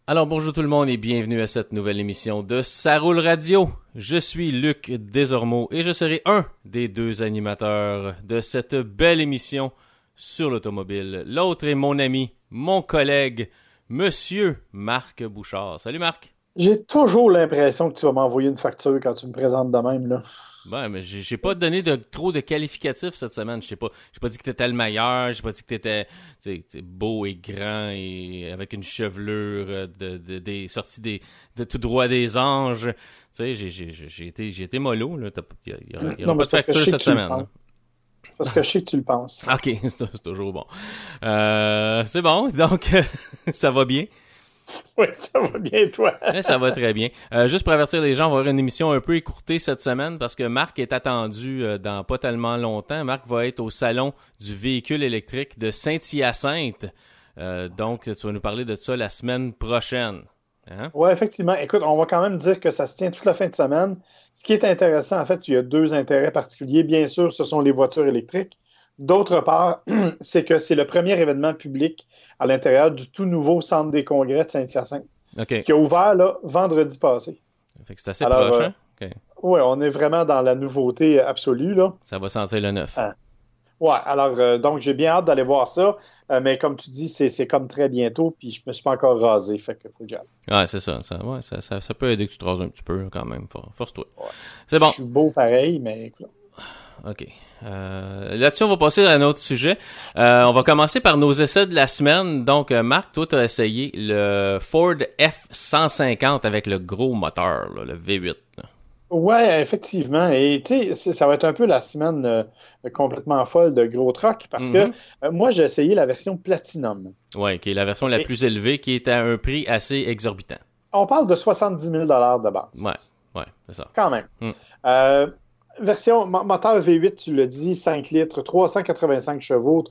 Alors bonjour tout le monde et bienvenue à cette nouvelle émission de Ça roule radio. Je suis Luc Desormeaux et je serai un des deux animateurs de cette belle émission sur l'automobile. L'autre est mon ami, mon collègue, Monsieur Marc Bouchard. Salut Marc. J'ai toujours l'impression que tu vas m'envoyer une facture quand tu me présentes de même, là. Ben, mais j'ai pas donné trop de qualificatifs cette semaine. J'ai pas dit que t'étais le meilleur. J'ai pas dit que t'étais beau et grand et avec une chevelure des sorties de tout droit des anges. Tu sais, j'ai été mollo, là. Il y aura Non, pas mais de c'est parce que facture je sais que cette tu le semaine, là. penses. Parce que je sais que tu le penses. Ok, c'est toujours bon. C'est bon, donc ça va bien. Oui, ça va bien, toi. Ça va très bien. Juste pour avertir les gens, on va avoir une émission un peu écourtée cette semaine parce que Marc est attendu dans pas tellement longtemps. Marc va être au salon du véhicule électrique de Saint-Hyacinthe. Donc, tu vas nous parler de ça la semaine prochaine. Hein? Oui, effectivement. Écoute, on va quand même dire que ça se tient toute la fin de semaine. Ce qui est intéressant, en fait, il y a deux intérêts particuliers. Bien sûr, ce sont les voitures électriques. D'autre part, c'est que c'est le premier événement public à l'intérieur du tout nouveau centre des congrès de Saint-Hyacinthe, OK. qui a ouvert là, vendredi passé. Fait que c'est assez Alors, proche, hein? OK. oui, on est vraiment dans la nouveauté absolue, là. Ça va sentir le neuf. Ouais, alors donc j'ai bien hâte d'aller voir ça, mais comme tu dis, c'est comme très bientôt, puis je me suis pas encore rasé, fait que faut que j'aille. Ouais, c'est ça. Ça peut aider que tu te rases un petit peu quand même. Force-toi. Ouais. C'est bon. Je suis beau pareil, mais écoute. OK. Là-dessus, on va passer à un autre sujet. On va commencer par nos essais de la semaine. Donc, Marc, toi, tu as essayé le Ford F-150 avec le gros moteur, là, le V8. Là. Ouais, effectivement. Et tu sais, ça va être un peu la semaine complètement folle de gros truck parce que moi, j'ai essayé la version Platinum. Ouais, qui est la version la plus élevée, qui est à un prix assez exorbitant. On parle de 70 000 de base. Ouais, c'est ça. Quand même. Version moteur V8, tu l'as dit, 5 litres, 385 chevaux,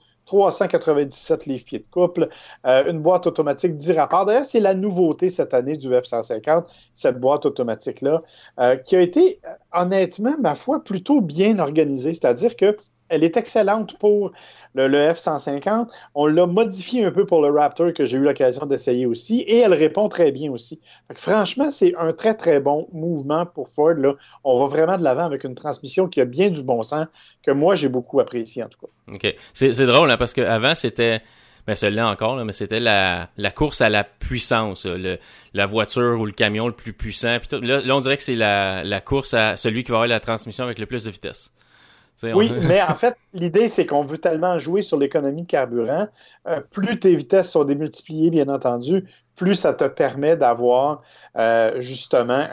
397 livres-pieds de couple, une boîte automatique 10 rapports. D'ailleurs, c'est la nouveauté cette année du F-150, cette boîte automatique-là, qui a été, honnêtement, ma foi, plutôt bien organisée. C'est-à-dire que elle est excellente pour le F-150. On l'a modifié un peu pour le Raptor que j'ai eu l'occasion d'essayer aussi et elle répond très bien aussi. Fait que, franchement, c'est un très, très bon mouvement pour Ford. Là. On va vraiment de l'avant avec une transmission qui a bien du bon sens que moi, j'ai beaucoup apprécié en tout cas. OK. C'est drôle hein, parce qu'avant, c'était... Ben, celle-là encore, là, mais c'était la course à la puissance, la voiture ou le camion le plus puissant. Puis là, on dirait que c'est la course à celui qui va avoir la transmission avec le plus de vitesse. Oui, mais en fait, l'idée, c'est qu'on veut tellement jouer sur l'économie de carburant. Plus tes vitesses sont démultipliées, bien entendu, plus ça te permet d'avoir justement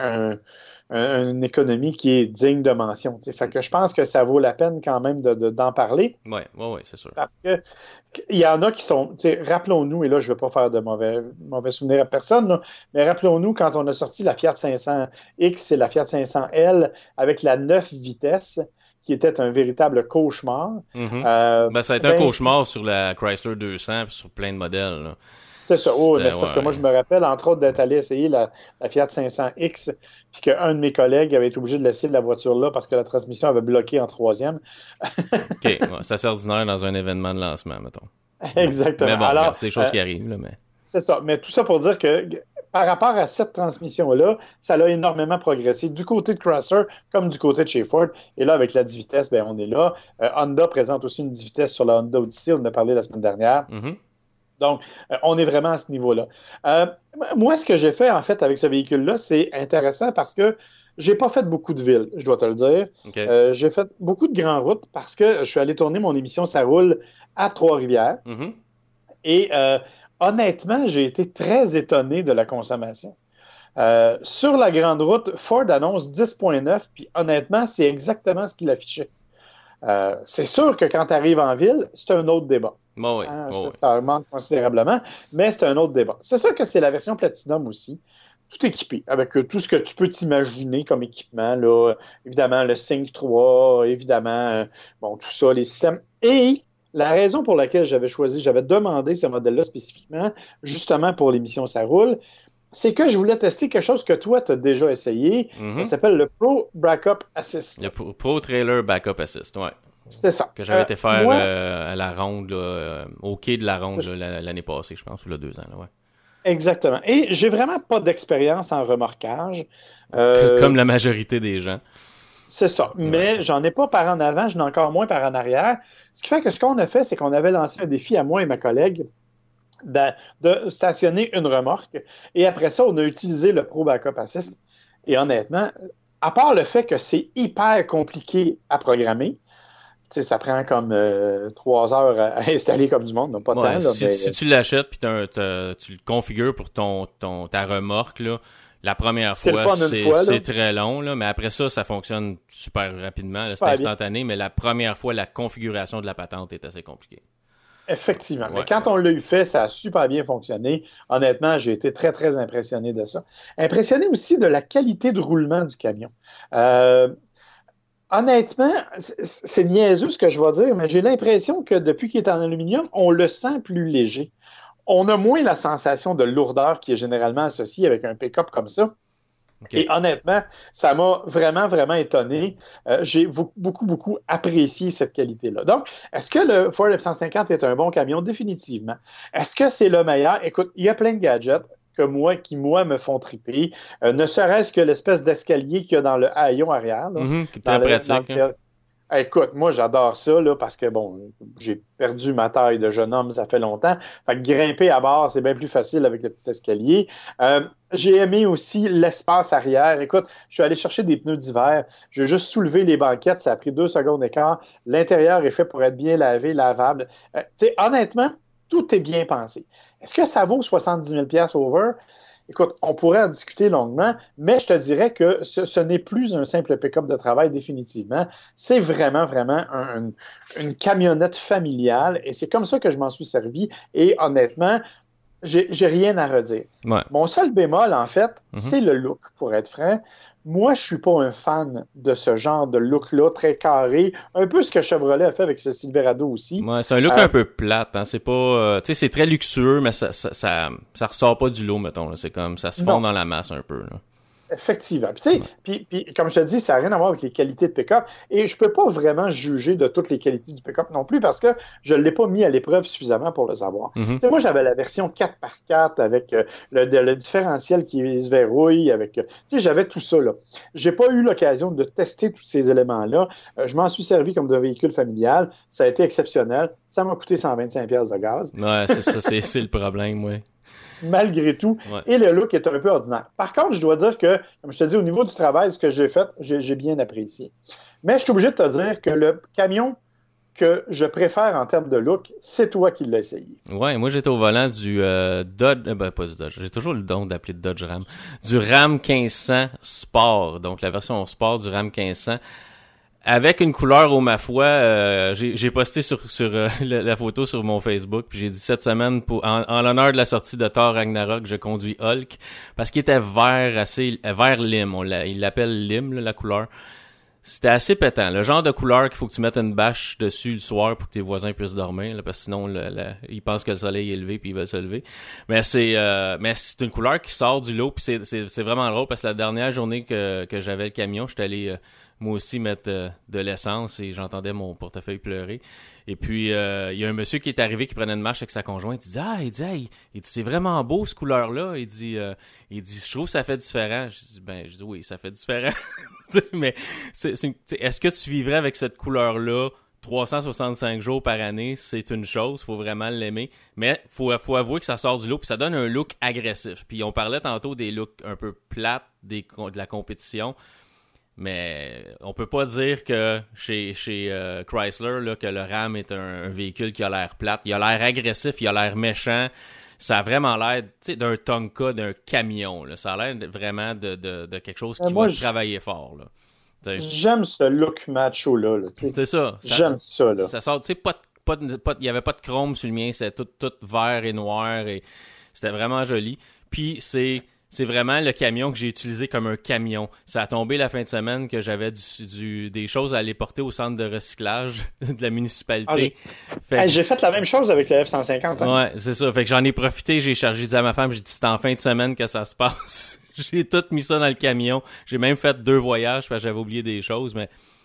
une économie qui est digne de mention. T'sais. Fait que je pense que ça vaut la peine quand même d'en parler. Oui, c'est sûr. Parce que il y en a qui sont, rappelons-nous, et là, je ne vais pas faire de mauvais souvenirs à personne, là, mais rappelons-nous quand on a sorti la Fiat 500X et la Fiat 500L avec la 9 vitesses, qui était un véritable cauchemar. Ben, ça a été un cauchemar sur la Chrysler 200 et sur plein de modèles. Là. C'est ça. Oh, mais c'est parce que moi, je me rappelle, entre autres, d'être allé essayer la Fiat 500X, puis qu'un de mes collègues avait été obligé de laisser la voiture-là parce que la transmission avait bloqué en troisième. OK, ouais, c'est assez ordinaire dans un événement de lancement, mettons. Exactement. Mais bon, alors, c'est des choses qui arrivent. Là, mais... C'est ça. Mais tout ça pour dire que par rapport à cette transmission-là, ça a énormément progressé du côté de Chrysler comme du côté de chez Ford. Et là, avec la 10 vitesses, ben, on est là. Honda présente aussi une 10 vitesses sur la Honda Odyssey. On en a parlé la semaine dernière. Donc, on est vraiment à ce niveau-là. Moi, ce que j'ai fait, en fait, avec ce véhicule-là, c'est intéressant parce que j'ai pas fait beaucoup de villes, je dois te le dire. Okay. J'ai fait beaucoup de grandes routes parce que je suis allé tourner mon émission Ça roule à Trois-Rivières. Et honnêtement, j'ai été très étonné de la consommation. Sur la grande route, Ford annonce 10,9, puis honnêtement, c'est exactement ce qu'il affichait. C'est sûr que quand tu arrives en ville, c'est un autre débat. Bon, oui. Ça augmente considérablement, mais c'est un autre débat. C'est sûr que c'est la version Platinum aussi, tout équipé, avec tout ce que tu peux t'imaginer comme équipement. Là. Évidemment, le Sync 3, évidemment, bon, tout ça, les systèmes. Et la raison pour laquelle j'avais demandé ce modèle-là spécifiquement, justement pour l'émission Ça roule, c'est que je voulais tester quelque chose que toi, tu as déjà essayé. Ça s'appelle le Pro Backup Assist. Le Pro Trailer Backup Assist, ouais. C'est ça. Que j'avais été faire à la ronde, là, au quai de la ronde là, l'année passée, je pense, ou là, 2 ans. Là, ouais. Exactement. Et j'ai vraiment pas d'expérience en remorquage. Comme la majorité des gens. C'est ça. Mais j'en ai pas par en avant, j'en ai encore moins par en arrière. Ce qui fait que ce qu'on a fait, c'est qu'on avait lancé un défi à moi et ma collègue de stationner une remorque. Et après ça, on a utilisé le Pro Backup Assist. Et honnêtement, à part le fait que c'est hyper compliqué à programmer, tu sais, ça prend comme 3 heures à installer comme du monde, non pas de temps. Là, si tu l'achètes puis tu le configures pour ta remorque, là, la première fois, c'est très long, là, mais après ça fonctionne super rapidement. C'est instantané, mais la première fois, la configuration de la patente est assez compliquée. Effectivement. Mais quand on l'a eu fait, ça a super bien fonctionné. Honnêtement, j'ai été très, très impressionné de ça. Impressionné aussi de la qualité de roulement du camion. Honnêtement, c'est niaiseux ce que je vais dire, mais j'ai l'impression que depuis qu'il est en aluminium, on le sent plus léger. On a moins la sensation de lourdeur qui est généralement associée avec un pick-up comme ça. Okay. Et honnêtement, ça m'a vraiment, vraiment étonné. J'ai beaucoup, beaucoup apprécié cette qualité-là. Donc, est-ce que le Ford F-150 est un bon camion? Définitivement. Est-ce que c'est le meilleur? Écoute, il y a plein de gadgets qui, me font triper. Ne serait-ce que l'espèce d'escalier qu'il y a dans le haillon arrière. Là, qui est très pratique. Écoute, moi, j'adore ça, là, parce que, bon, j'ai perdu ma taille de jeune homme, ça fait longtemps. Fait que grimper à bord, c'est bien plus facile avec le petit escalier. J'ai aimé aussi l'espace arrière. Écoute, je suis allé chercher des pneus d'hiver. J'ai juste soulevé les banquettes, ça a pris 2 secondes d'écart. L'intérieur est fait pour être bien lavé, lavable. Tu sais, honnêtement, tout est bien pensé. Est-ce que ça vaut 70 000 $ over? Écoute, on pourrait en discuter longuement, mais je te dirais que ce n'est plus un simple pick-up de travail définitivement. C'est vraiment, vraiment une camionnette familiale et c'est comme ça que je m'en suis servi. Et honnêtement, j'ai rien à redire. Ouais. Mon seul bémol, en fait, c'est le look, pour être franc. Moi, je suis pas un fan de ce genre de look-là, très carré. Un peu ce que Chevrolet a fait avec ce Silverado aussi. Ouais, c'est un look un peu plate, hein. C'est pas, tu sais, c'est très luxueux, mais ça ressort pas du lot, mettons, là. C'est comme, ça se fond dans la masse un peu, là. Effectivement. Puis, comme je te dis, ça n'a rien à voir avec les qualités de pick-up. Et je ne peux pas vraiment juger de toutes les qualités du pick-up non plus parce que je ne l'ai pas mis à l'épreuve suffisamment pour le savoir. Moi, j'avais la version 4x4 avec le différentiel qui se verrouille. J'avais tout ça. Je n'ai pas eu l'occasion de tester tous ces éléments-là. Je m'en suis servi comme d'un véhicule familial. Ça a été exceptionnel. Ça m'a coûté 125$ de gaz. Ouais, c'est ça. c'est le problème, oui. Malgré tout, et le look est un peu ordinaire. Par contre, je dois dire que, comme je te dis, au niveau du travail, ce que j'ai fait, j'ai bien apprécié. Mais je suis obligé de te dire que le camion que je préfère en termes de look, c'est toi qui l'as essayé. Ouais, moi j'étais au volant du Dodge, pas du Dodge, j'ai toujours le don d'appeler Dodge Ram, du Ram 1500 Sport, donc la version Sport du Ram 1500. Avec une couleur ma foi, j'ai posté sur la photo sur mon Facebook, puis j'ai dit cette semaine en l'honneur de la sortie de Thor Ragnarok, je conduis Hulk parce qu'il était vert lime, il l'appelle lime là, la couleur. C'était assez pétant, le genre de couleur qu'il faut que tu mettes une bâche dessus le soir pour que tes voisins puissent dormir là, parce que sinon ils pensent que le soleil est levé puis ils veulent se lever. Mais c'est une couleur qui sort du lot, puis c'est vraiment drôle parce que la dernière journée que j'avais le camion, j'étais allé moi aussi mettre de l'essence et j'entendais mon portefeuille pleurer. Et puis, il y a un monsieur qui est arrivé qui prenait une marche avec sa conjointe. Il dit, c'est vraiment beau, ce couleur-là. Il dit, je trouve que ça fait différent. Je dis, oui, ça fait différent. Mais, est-ce que tu vivrais avec cette couleur-là 365 jours par année? C'est une chose, faut vraiment l'aimer. Mais, faut avouer que ça sort du lot puis ça donne un look agressif. Puis, on parlait tantôt des looks un peu plates de la compétition. Mais on peut pas dire que chez Chrysler là, que le Ram est un véhicule qui a l'air plate. Il a l'air agressif, il a l'air méchant. Ça a vraiment l'air d'un Tonka, d'un camion. Là. Ça a l'air vraiment de quelque chose qui va travailler fort. Là. J'aime ce look macho-là. C'est ça. J'aime ça. Là. Ça sort, il n'y avait pas de chrome sur le mien. C'était tout vert et noir. Et c'était vraiment joli. Puis c'est vraiment le camion que j'ai utilisé comme un camion. Ça a tombé la fin de semaine que j'avais des choses à aller porter au centre de recyclage de la municipalité. J'ai fait la même chose avec le F-150. Hein? Ouais, c'est ça. Fait que j'en ai profité, j'ai dit à ma femme, j'ai dit c'est en fin de semaine que ça se passe. J'ai tout mis ça dans le camion. J'ai même fait 2 voyages parce que j'avais oublié des choses, mais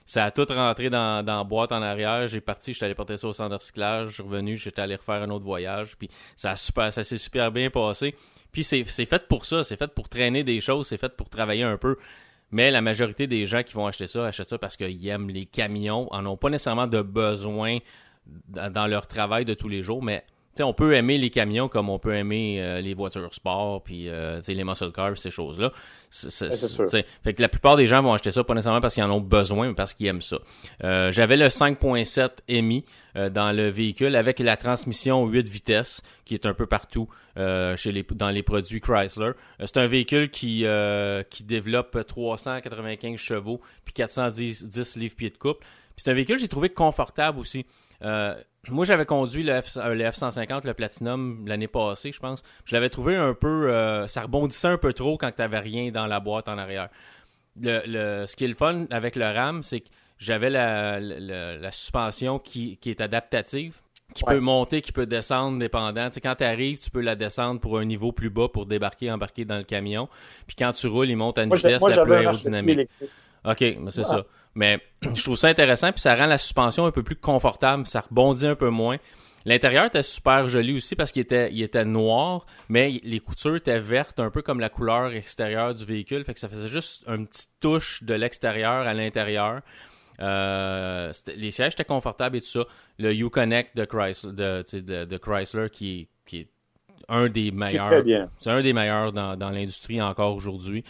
Ça a tout rentré dans la boîte en arrière. J'étais allé porter ça au centre de recyclage. Je suis revenu, j'étais allé refaire un autre voyage. Puis ça s'est super bien passé. Puis c'est fait pour ça. C'est fait pour traîner des choses. C'est fait pour travailler un peu. Mais la majorité des gens qui vont acheter ça achètent ça parce qu'ils aiment les camions. En ont pas nécessairement de besoin dans leur travail de tous les jours. Mais on peut aimer les camions comme on peut aimer les voitures sport puis les muscle cars, ces choses-là. C'est sûr. Fait que la plupart des gens vont acheter ça pas nécessairement parce qu'ils en ont besoin, mais parce qu'ils aiment ça. J'avais le 5.7 EMI dans le véhicule avec la transmission 8 vitesses qui est un peu partout dans les produits Chrysler. C'est un véhicule qui développe 395 chevaux puis 410 livres-pieds de couple. Puis c'est un véhicule que j'ai trouvé confortable aussi. Moi, j'avais conduit le F-150, le Platinum, l'année passée, je pense. Je l'avais trouvé un peu... ça rebondissait un peu trop quand tu n'avais rien dans la boîte en arrière. Ce qui est le fun avec le RAM, c'est que j'avais la suspension qui est adaptative, qui peut monter, qui peut descendre, dépendant. Tu sais, quand tu arrives, tu peux la descendre pour un niveau plus bas pour embarquer dans le camion. Puis quand tu roules, il monte à une vitesse la plus aérodynamique. OK, mais c'est ça. Mais je trouve ça intéressant, puis ça rend la suspension un peu plus confortable, ça rebondit un peu moins. L'intérieur était super joli aussi parce qu'il était noir, mais les coutures étaient vertes, un peu comme la couleur extérieure du véhicule, fait que ça faisait juste une petite touche de l'extérieur à l'intérieur. Les sièges étaient confortables et tout ça. Le Uconnect de Chrysler qui est un des meilleurs. Très bien. C'est un des meilleurs dans l'industrie encore aujourd'hui.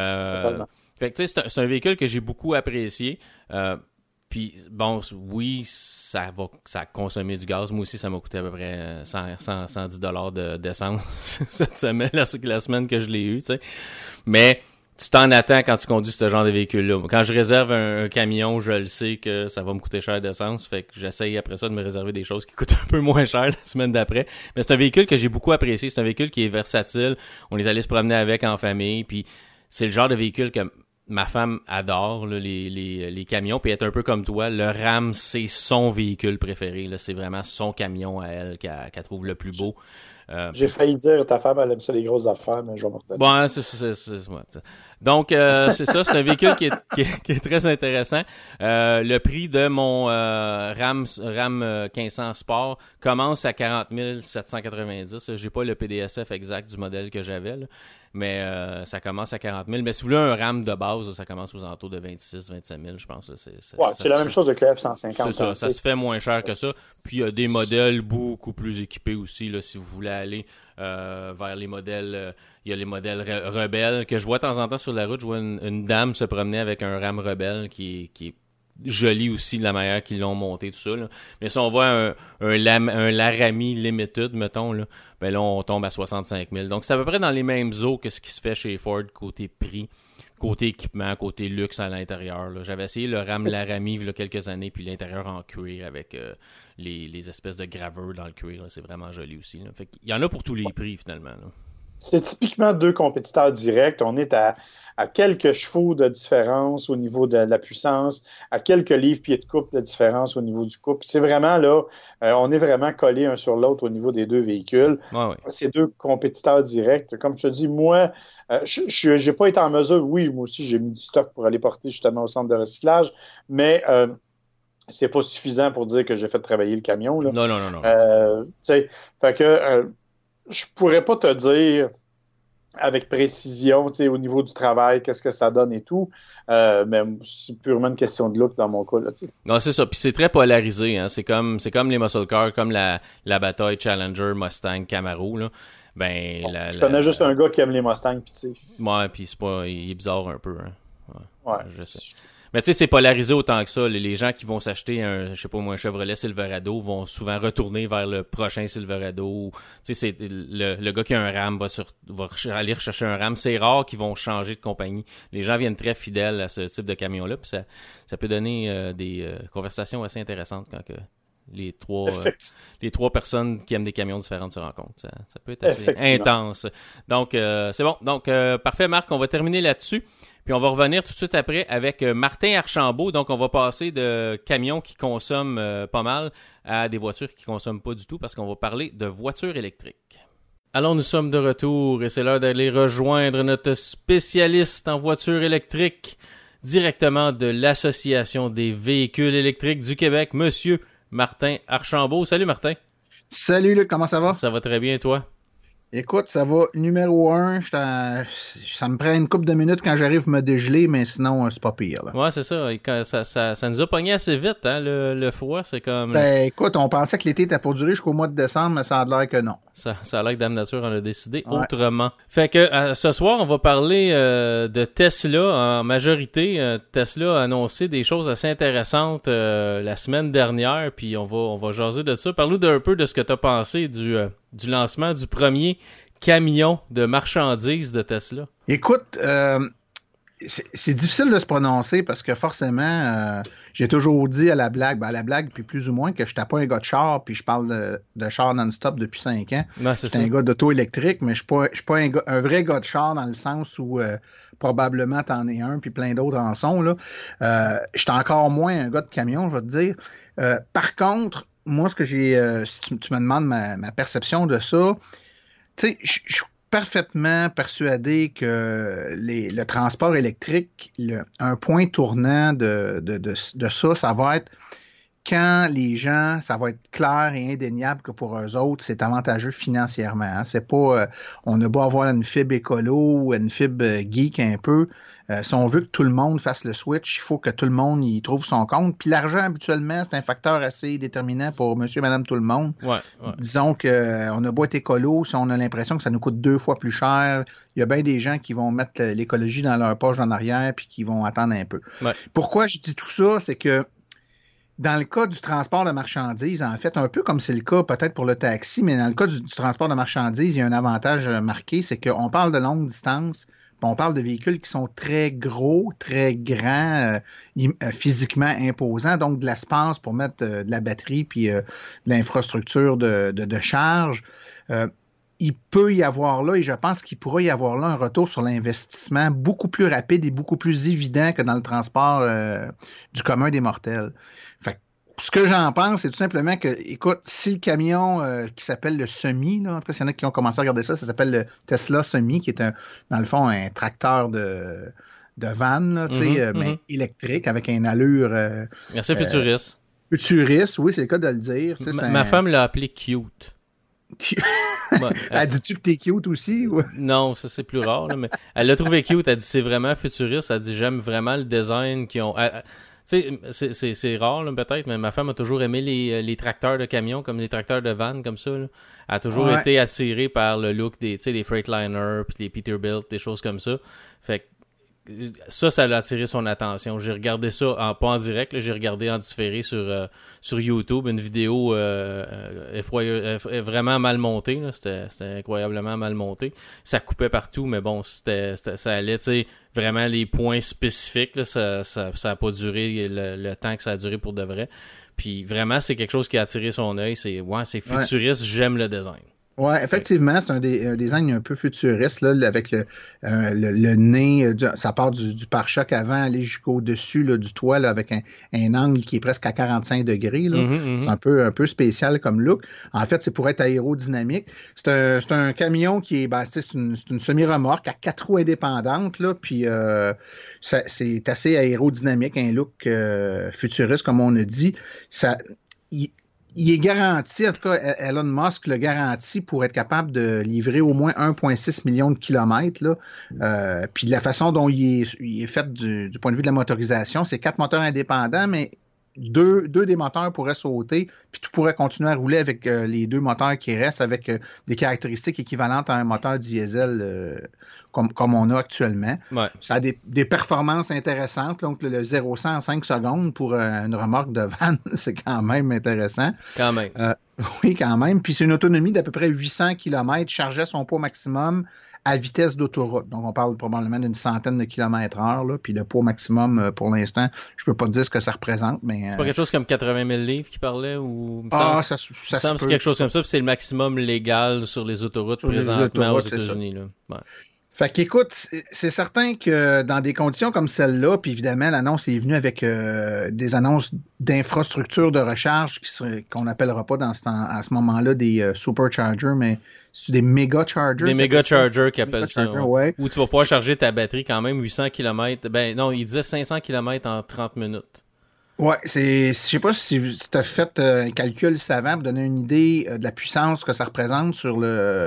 Fait que tu sais, c'est un véhicule que j'ai beaucoup apprécié. Puis bon, oui, ça a consommé du gaz. Moi aussi, ça m'a coûté à peu près 110$ d'essence cette semaine, la semaine que je l'ai eu, tu sais. Mais tu t'en attends quand tu conduis ce genre de véhicule-là. Quand je réserve un camion, je le sais que ça va me coûter cher d'essence. Fait que j'essaye après ça de me réserver des choses qui coûtent un peu moins cher la semaine d'après. Mais c'est un véhicule que j'ai beaucoup apprécié. C'est un véhicule qui est versatile. On est allé se promener avec en famille. Puis c'est le genre de véhicule que ma femme adore, là, les camions, puis elle est un peu comme toi. Le RAM, c'est son véhicule préféré. Là. C'est vraiment son camion à elle qu'elle trouve le plus beau. J'ai failli dire ta femme, elle aime ça les grosses affaires, mais je vais me retenir. Bon, c'est moi. Donc, c'est ça. C'est un véhicule qui est très intéressant. Le prix de mon RAM 1500 Sport commence à 40 790. J'ai pas le PDSF exact du modèle que j'avais, là. Mais ça commence à 40 000. Mais si vous voulez un RAM de base, là, ça commence aux alentours de 26 25 000, je pense. Là. C'est la même chose que le F-150. C'est ça, ça se fait moins cher que ça. Puis il y a des modèles beaucoup plus équipés aussi, là, si vous voulez aller vers les modèles. Il y a les modèles Rebelle que je vois de temps en temps sur la route. Je vois une dame se promener avec un RAM Rebelle qui est joli aussi de la manière qu'ils l'ont monté, tout ça. Là. Mais si on voit un Laramie Limited, mettons, là, ben là, on tombe à 65 000. Donc, c'est à peu près dans les mêmes eaux que ce qui se fait chez Ford, côté prix, côté équipement, côté luxe à l'intérieur. Là. J'avais essayé le RAM Laramie il y a quelques années, puis l'intérieur en cuir avec les espèces de gravures dans le cuir. Là. C'est vraiment joli aussi. Là. Fait qu'il y en a pour tous les prix, finalement. Là. C'est typiquement deux compétiteurs directs. On est à quelques chevaux de différence au niveau de la puissance, à quelques livres-pieds de couple de différence au niveau du couple. C'est vraiment là, on est vraiment collés un sur l'autre au niveau des deux véhicules. Ouais. C'est deux compétiteurs directs. Comme je te dis, moi, je n'ai pas été en mesure, oui, moi aussi, j'ai mis du stock pour aller porter justement au centre de recyclage, mais c'est pas suffisant pour dire que j'ai fait travailler le camion. Là. Non. Fait que je pourrais pas te dire avec précision, au niveau du travail, qu'est-ce que ça donne et tout. Mais c'est purement une question de look dans mon cas. Là, non, c'est ça. Puis c'est très polarisé. Hein. C'est comme les muscle cars, comme la bataille Challenger, Mustang, Camaro. Là. Ben, je connais juste un gars qui aime les Mustangs. Ouais, puis il est bizarre un peu. Hein. Ouais. Je sais. Mais tu sais, c'est polarisé autant que ça. Les gens qui vont s'acheter un Chevrolet Silverado vont souvent retourner vers le prochain Silverado. Tu sais, c'est le gars qui a un RAM va aller rechercher un RAM. C'est rare qu'ils vont changer de compagnie. Les gens viennent très fidèles à ce type de camion-là. Puis ça peut donner des conversations assez intéressantes quand les trois personnes qui aiment des camions différents se rencontrent. Ça peut être assez intense. Donc, c'est bon. Donc, parfait, Marc. On va terminer là-dessus. Puis on va revenir tout de suite après avec Martin Archambault. Donc, on va passer de camions qui consomment pas mal à des voitures qui consomment pas du tout parce qu'on va parler de voitures électriques. Alors, nous sommes de retour et c'est l'heure d'aller rejoindre notre spécialiste en voitures électriques, directement de l'Association des véhicules électriques du Québec, Monsieur Martin Archambault. Salut Martin. Salut Luc, comment ça va? Ça va très bien, toi? Écoute, ça va numéro 1. Ça me prend une couple de minutes quand j'arrive à me dégeler, mais sinon, c'est pas pire. Là. Ouais, c'est ça. Ça nous a pogné assez vite, hein, le froid. C'est comme... Écoute, on pensait que l'été était pour durer jusqu'au mois de décembre, mais ça a l'air que non. Ça a l'air que Dame Nature en a décidé autrement. Fait que ce soir, on va parler de Tesla en majorité. Tesla a annoncé des choses assez intéressantes la semaine dernière, puis on va jaser de ça. Parle-nous un peu de ce que tu as pensé du lancement du premier camion de marchandises de Tesla. Écoute, c'est difficile de se prononcer parce que forcément, j'ai toujours dit à la blague, puis plus ou moins, que je n'étais pas un gars de char, puis je parle de char non-stop depuis 5 ans. Je suis un gars d'auto électrique, mais je ne suis pas un vrai gars de char dans le sens où probablement t'en es un, puis plein d'autres en sont. Je suis encore moins un gars de camion, je vais te dire. Par contre, moi, ce que j'ai, si tu me demandes ma perception de ça, tu sais, je suis parfaitement persuadé que le transport électrique, un point tournant de ça, ça va être quand les gens, ça va être clair et indéniable que pour eux autres, c'est avantageux financièrement. Hein. C'est pas, on a beau avoir une fibre écolo ou une fibre geek un peu. Si on veut que tout le monde fasse le switch, il faut que tout le monde y trouve son compte. Puis l'argent, habituellement, c'est un facteur assez déterminant pour monsieur et madame tout le monde. Ouais. Disons qu'on a beau être écolo, si on a l'impression que ça nous coûte 2 fois plus cher, il y a bien des gens qui vont mettre l'écologie dans leur poche en arrière puis qui vont attendre un peu. Ouais. Pourquoi je dis tout ça? C'est que dans le cas du transport de marchandises, en fait, un peu comme c'est le cas peut-être pour le taxi, mais dans le cas du transport de marchandises, il y a un avantage marqué, c'est qu'on parle de longue distance, on parle de véhicules qui sont très gros, très grands, physiquement imposants, donc de l'espace pour mettre de la batterie puis de l'infrastructure de charge. Il peut y avoir là, et je pense qu'il pourra y avoir là un retour sur l'investissement beaucoup plus rapide et beaucoup plus évident que dans le transport du commun des mortels. Fait que, ce que j'en pense, c'est tout simplement que, écoute, si le camion qui s'appelle le Semi, là, en tout cas, s'il y en a qui ont commencé à regarder ça s'appelle le Tesla Semi, qui est dans le fond un tracteur de van, là, mais électrique, avec une allure... Assez futuriste. Futuriste, oui, c'est le cas de le dire. Ma femme l'a appelé cute. Ouais, elle dit-tu que t'es cute aussi? Ou... Non, ça c'est plus rare, là, mais elle l'a trouvé cute, elle dit c'est vraiment futuriste, elle dit j'aime vraiment le design qu'ils ont... Tu sais, c'est rare là, peut-être, mais ma femme a toujours aimé les tracteurs de camions, comme les tracteurs de van, comme ça. Là. Elle a toujours été attirée par le look des Freightliner, puis les Peterbilt, des choses comme ça. Fait que ça l'a attiré son attention. J'ai regardé ça, pas en direct, là, j'ai regardé en différé sur YouTube, une vidéo vraiment mal montée. Là. C'était incroyablement mal monté. Ça coupait partout, mais bon, ça allait, tu sais, vraiment les points spécifiques. Là, ça a pas duré le temps que ça a duré pour de vrai. Puis vraiment, c'est quelque chose qui a attiré son œil. C'est futuriste, j'aime le design. Oui, effectivement, c'est un design un peu futuriste, là, avec le nez, ça part du pare-choc avant, aller jusqu'au-dessus là, du toit, là, avec un angle qui est presque à 45 degrés. Là. C'est un peu spécial comme look. En fait, c'est pour être aérodynamique. C'est un camion qui est, c'est une semi-remorque à 4 roues indépendantes, là, puis c'est assez aérodynamique, un look futuriste, comme on a dit. Il est garanti, en tout cas, Elon Musk le garantit pour être capable de livrer au moins 1,6 million de kilomètres. Là. Puis de la façon dont il est fait du point de vue de la motorisation, c'est 4 moteurs indépendants, mais deux des moteurs pourraient sauter, puis tout pourrait continuer à rouler avec les 2 moteurs qui restent, avec des caractéristiques équivalentes à un moteur diesel comme on a actuellement. Ouais. Ça a des performances intéressantes, donc le 0-100 en 5 secondes pour une remorque de van, c'est quand même intéressant. Quand même. Oui, quand même. Puis c'est une autonomie d'à peu près 800 km, chargeait son poids maximum à vitesse d'autoroute. Donc, on parle probablement d'une centaine de kilomètres heure, là, puis le poids maximum, pour l'instant, je peux pas te dire ce que ça représente, mais... C'est pas quelque chose comme 80 000 livres qu'il parlait, ou... ça semble c'est quelque chose comme ça, puis c'est le maximum légal sur les autoroutes présentement aux États-Unis, là. Ouais. Fait qu'écoute, c'est certain que dans des conditions comme celle-là, puis évidemment, l'annonce est venue avec des annonces d'infrastructures de recharge qu'on n'appellera pas à ce moment-là des superchargers, mais c'est des méga chargers. Des méga chargers qui appellent ça. Ouais. Où tu vas pouvoir charger ta batterie quand même 800 km. Ben non, il disait 500 km en 30 minutes. Ouais, je sais pas si tu as fait un calcul savant pour donner une idée de la puissance que ça représente sur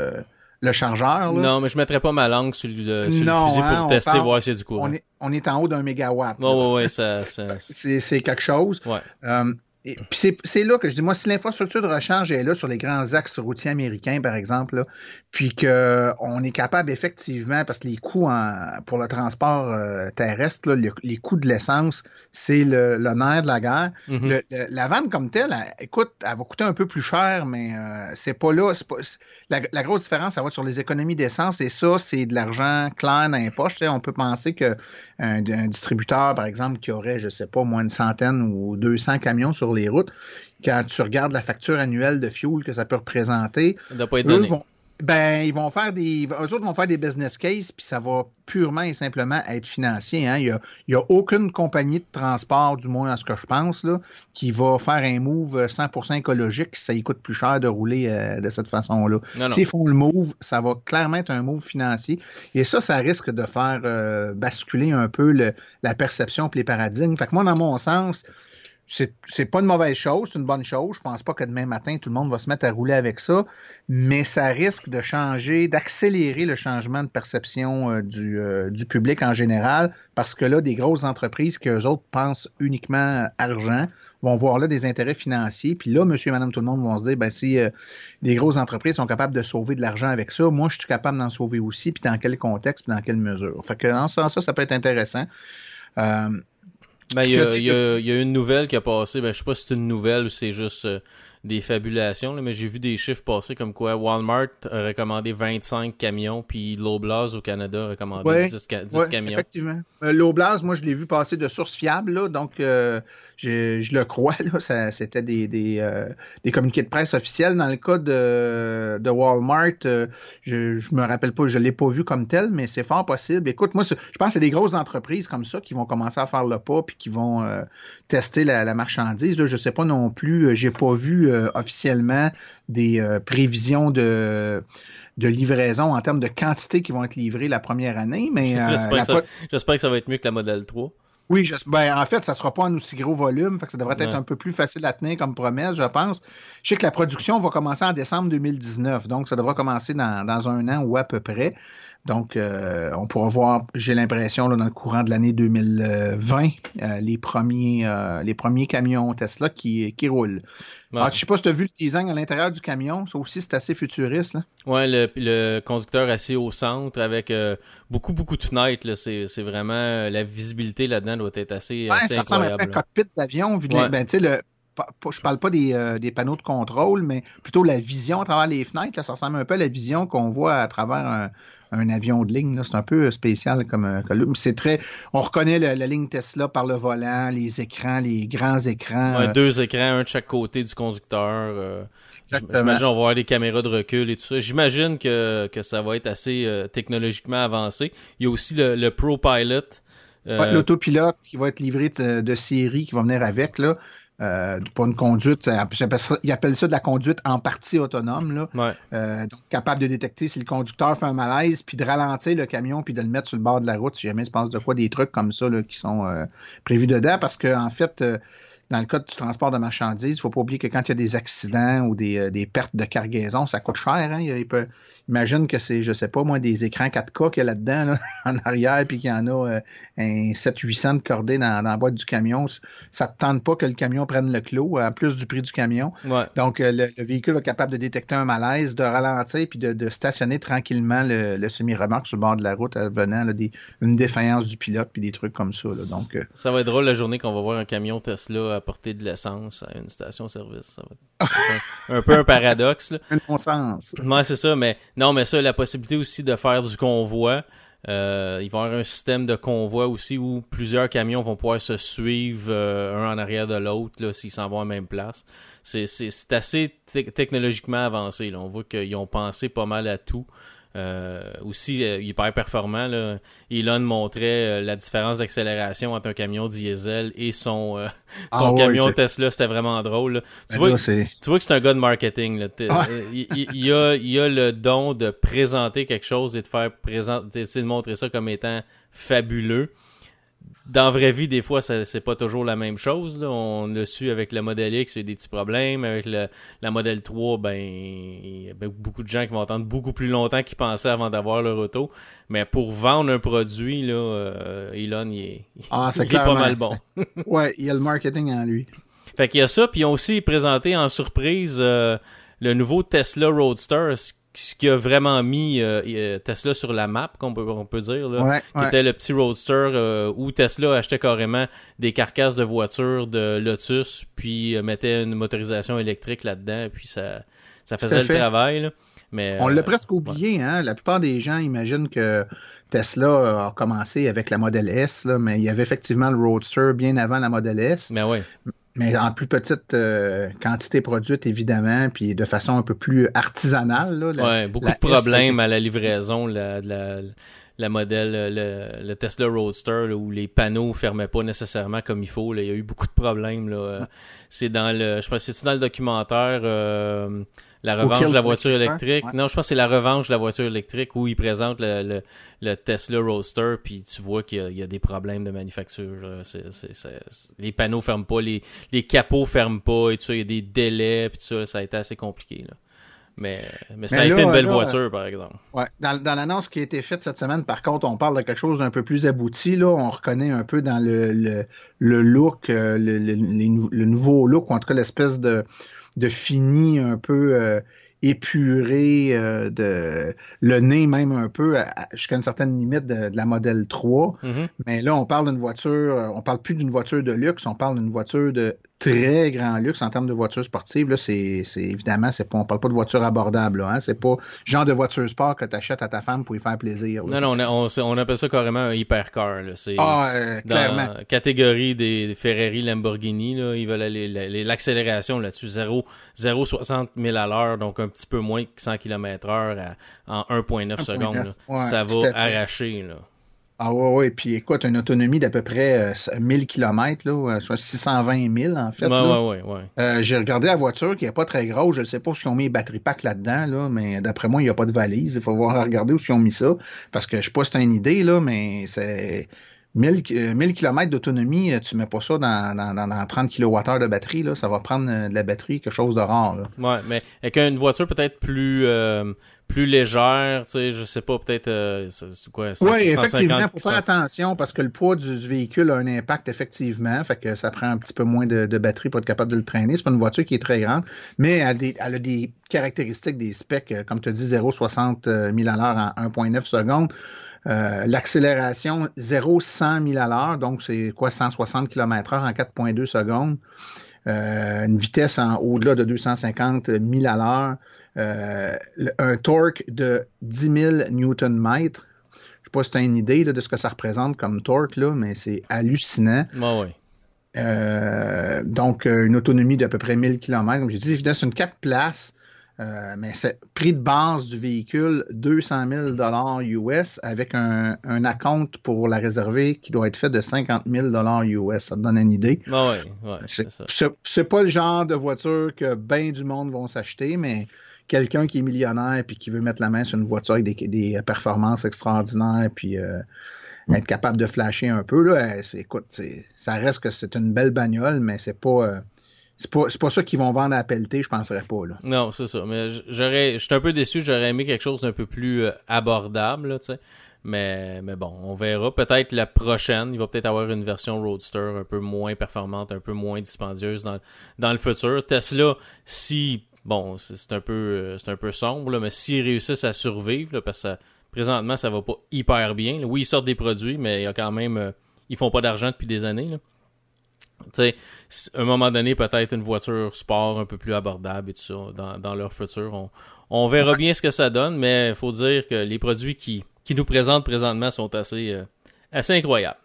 le chargeur. Là. Non, mais je mettrais pas ma langue sur le fusil pour tester, voir s'il y a du courant. On est en haut d'1 mégawatt. Ouais, c'est quelque chose. Ouais. Et puis c'est là que je dis, moi, si l'infrastructure de recharge est là sur les grands axes routiers américains, par exemple, là, puis qu'on est capable effectivement, parce que les coûts pour le transport terrestre, là, les coûts de l'essence, c'est le nerf de la guerre. Mm-hmm. La vanne comme telle, elle va coûter un peu plus cher, mais c'est pas là. La grosse différence, ça va être sur les économies d'essence, et ça, c'est de l'argent clair dans les poches. Tu sais, on peut penser qu'un distributeur, par exemple, qui aurait, je sais pas, moins une centaine ou 200 camions sur les routes, quand tu regardes la facture annuelle de fuel que ça peut représenter, ça doit pas être donné. Eux autres vont faire des business cases, puis ça va purement et simplement être financier. Hein. Il y a aucune compagnie de transport, du moins à ce que je pense, là, qui va faire un move 100% écologique. Ça y coûte plus cher de rouler de cette façon-là. S'ils font le move, ça va clairement être un move financier. Et ça risque de faire basculer un peu la perception et les paradigmes. Fait que moi, dans mon sens, c'est pas une mauvaise chose, c'est une bonne chose. Je pense pas que demain matin, tout le monde va se mettre à rouler avec ça, mais ça risque de changer, d'accélérer le changement de perception du public en général, parce que là, des grosses entreprises qui, eux autres, pensent uniquement argent, vont voir là des intérêts financiers, puis là, monsieur et madame tout le monde vont se dire, ben si des grosses entreprises sont capables de sauver de l'argent avec ça, moi, je suis capable d'en sauver aussi, puis dans quel contexte, puis dans quelle mesure. Fait que dans ce sens-là, ça peut être intéressant. Ben, il y a une nouvelle qui a passé, ben, je sais pas si c'est une nouvelle ou c'est juste des fabulations, là, mais j'ai vu des chiffres passer comme quoi Walmart a recommandé 25 camions, puis Loblaws au Canada a recommandé 10 camions. Effectivement. L'Oblast, moi, je l'ai vu passer de sources fiables, là, donc je le crois, là, c'était des communiqués de presse officiels. Dans le cas de Walmart, je me rappelle pas, je l'ai pas vu comme tel, mais c'est fort possible. Écoute, moi, je pense que c'est des grosses entreprises comme ça qui vont commencer à faire le pas puis qui vont tester la marchandise. Là, je sais pas non plus, j'ai pas vu officiellement des prévisions de livraison en termes de quantité qui vont être livrées la première année, mais j'espère que ça va être mieux que la Model 3. Oui, en fait, ça ne sera pas en aussi gros volume, fait que ça devrait être un peu plus facile à tenir comme promesse, je pense. Je sais que la production va commencer en décembre 2019, donc ça devra commencer dans un an ou à peu près. Donc, on pourra voir, j'ai l'impression, là, dans le courant de l'année 2020, les premiers camions Tesla qui roulent. Ouais. Je ne sais pas si tu as vu le design à l'intérieur du camion. Ça aussi, c'est assez futuriste. Oui, le conducteur assis au centre avec beaucoup de fenêtres. Là. C'est vraiment... la visibilité là-dedans doit être assez ça incroyable. ressemble à un cockpit d'avion. Ben, tu sais, je parle pas des panneaux de contrôle, mais plutôt la vision à travers les fenêtres. Là, ça ressemble un peu à la vision qu'on voit à travers un avion de ligne. Là. C'est un peu spécial comme c'est très. On reconnaît la ligne Tesla par le volant, les écrans, les grands écrans. Ouais, 2 écrans, un de chaque côté du conducteur. J'imagine on va avoir des caméras de recul et tout ça. J'imagine que ça va être assez technologiquement avancé. Il y a aussi le ProPilot. L'autopilote qui va être livré de série qui va venir avec, là. Pour une conduite, ils appellent ça de la conduite en partie autonome, là. Ouais. Donc capable de détecter si le conducteur fait un malaise, puis de ralentir le camion, puis de le mettre sur le bord de la route si jamais il se passe de quoi, des trucs comme ça là, qui sont prévus dedans, parce que en fait, dans le cas du transport de marchandises, il ne faut pas oublier que quand il y a des accidents ou des pertes de cargaison, ça coûte cher. Hein? Imagine que c'est, je sais pas moi, des écrans 4K qu'il y a là-dedans, là, en arrière, puis qu'il y en a un 700-800 de cordées dans la boîte du camion. Ça ne te tente pas que le camion prenne le clos, en plus du prix du camion. Ouais. Donc, le véhicule est capable de détecter un malaise, de ralentir, puis de stationner tranquillement le semi-remorque sur le bord de la route, venant là, une défaillance du pilote, puis des trucs comme ça. Là. Donc, ça va être drôle la journée qu'on va voir un camion Tesla apporter de l'essence à une station-service. Ça va être un peu un paradoxe. Là. Un non-sens. Ouais, c'est ça, mais non, mais ça, la possibilité aussi de faire du convoi. Il va y avoir un système de convoi aussi où plusieurs camions vont pouvoir se suivre un en arrière de l'autre là, s'ils s'en vont à la même place. C'est assez technologiquement avancé. Là. On voit qu'ils ont pensé pas mal à tout. aussi hyper performant. Là. Elon montrait la différence d'accélération entre un camion diesel et son camion Tesla. C'était vraiment drôle. Là. Tu vois que c'est un gars de marketing. Là. Il a le don de présenter quelque chose et de faire de montrer ça comme étant fabuleux. Dans la vraie vie, des fois, c'est pas toujours la même chose. Là. On l'a su avec le Model X, il y a eu des petits problèmes. Avec la Model 3, il y a beaucoup de gens qui vont attendre beaucoup plus longtemps qu'ils pensaient avant d'avoir leur auto. Mais pour vendre un produit, là, Elon, il est pas mal bon. Ouais, il y a le marketing en lui. Fait qu'il y a ça, puis ils ont aussi présenté en surprise le nouveau Tesla Roadster, ce qui a vraiment mis Tesla sur la map, qu'on peut dire, là, qui était le petit Roadster où Tesla achetait carrément des carcasses de voitures de Lotus, puis mettait une motorisation électrique là-dedans, puis ça faisait le travail. Là. Mais, on l'a presque oublié, hein? La plupart des gens imaginent que Tesla a commencé avec la Model S, là, mais il y avait effectivement le Roadster bien avant la Model S. Mais oui. Mais en plus petite quantité produite, évidemment, puis de façon un peu plus artisanale. Oui, beaucoup de problèmes à la livraison, la modèle, le Tesla Roadster, là, où les panneaux fermaient pas nécessairement comme il faut. Là. Il y a eu beaucoup de problèmes. Là. C'est dans je pense que c'est dans le documentaire La revanche de la voiture électrique. Ouais. Non, je pense que c'est La revanche de la voiture électrique où ils présentent le Tesla Roadster, puis tu vois qu'il y a des problèmes de manufacture. Les panneaux ferment pas, les capots ferment pas, et tout ça, il y a des délais, puis tout ça, ça a été assez compliqué. Là. Mais ça a été une belle voiture, par exemple. Ouais. Dans l'annonce qui a été faite cette semaine, par contre, on parle de quelque chose d'un peu plus abouti. Là. On reconnaît un peu dans le look, le nouveau look, ou en tout cas l'espèce de fini un peu épuré, le nez même un peu jusqu'à une certaine limite de la Model 3. Mm-hmm. Mais là, on parle d'une voiture, on parle plus d'une voiture de luxe, on parle d'une voiture de très grand luxe en termes de voiture sportive. Là, c'est évidemment, on parle pas de voiture abordable. Là, hein, c'est pas le genre de voiture sport que tu achètes à ta femme pour y faire plaisir. Là. Non, on appelle ça carrément un hypercar. Là. C'est clairement. Dans la catégorie des Ferrari, Lamborghini, là, ils veulent aller l'accélération là-dessus, 0,60 000 à l'heure, donc un petit peu moins que 100 km/h en 1,9 secondes. Ouais, ça va arracher. Là. Ah ouais, puis écoute, une autonomie d'à peu près 1000 km, là, soit 620 000 en fait. Ouais. J'ai regardé la voiture qui n'est pas très grosse, je ne sais pas si ils ont mis les battery pack là-dedans, là, mais d'après moi, il n'y a pas de valise. Il faut voir regarder où ils ont mis ça, parce que je ne sais pas si c'est une idée, là, mais c'est 1000 km d'autonomie, tu mets pas ça dans 30 kWh de batterie, là, ça va prendre de la batterie, quelque chose de rare. Là. Ouais, mais avec une voiture peut-être plus légère, tu sais, je sais pas, peut-être, c'est quoi, 150, oui, effectivement, il faut faire attention parce que le poids du véhicule a un impact, effectivement, fait que ça prend un petit peu moins de batterie pour être capable de le traîner. C'est pas une voiture qui est très grande, mais elle a des caractéristiques, des specs, comme tu as dit, 0,60 000 à l'heure en 1,9 secondes. L'accélération 0-100 000 à l'heure, donc c'est quoi, 160 km/h en 4,2 secondes. Une vitesse au-delà de 250 000 à l'heure. Un torque de 10 000 Newton-mètres. Je ne sais pas si tu as une idée là, de ce que ça représente comme torque, là, mais c'est hallucinant. Oui. Donc, une autonomie d'à peu près 1000 km. Comme j'ai dit, évidemment, c'est une 4 places. Mais c'est prix de base du véhicule, 200 000 US avec un acompte pour la réserver qui doit être fait de 50 000 US. Ça te donne une idée. C'est pas le genre de voiture que bien du monde vont s'acheter, mais quelqu'un qui est millionnaire et qui veut mettre la main sur une voiture avec des performances extraordinaires puis être capable de flasher un peu, là, ça reste que c'est une belle bagnole, mais c'est pas... C'est pas ça qu'ils vont vendre à pelleter, je penserais pas. Là. Non, c'est ça. Mais je suis un peu déçu, j'aurais aimé quelque chose d'un peu plus abordable, là, tu sais. Mais bon, on verra. Peut-être la prochaine, il va peut-être avoir une version Roadster un peu moins performante, un peu moins dispendieuse dans le futur. Tesla, bon, c'est un peu sombre, là, mais s'ils réussissent à survivre, là, parce que présentement, ça va pas hyper bien. Là. Oui, ils sortent des produits, mais il y a quand même, ils font pas d'argent depuis des années, là. Tu sais, à un moment donné, peut-être une voiture sport un peu plus abordable et tout ça dans leur futur. On verra bien ce que ça donne, mais il faut dire que les produits qui nous présentent présentement sont assez incroyables.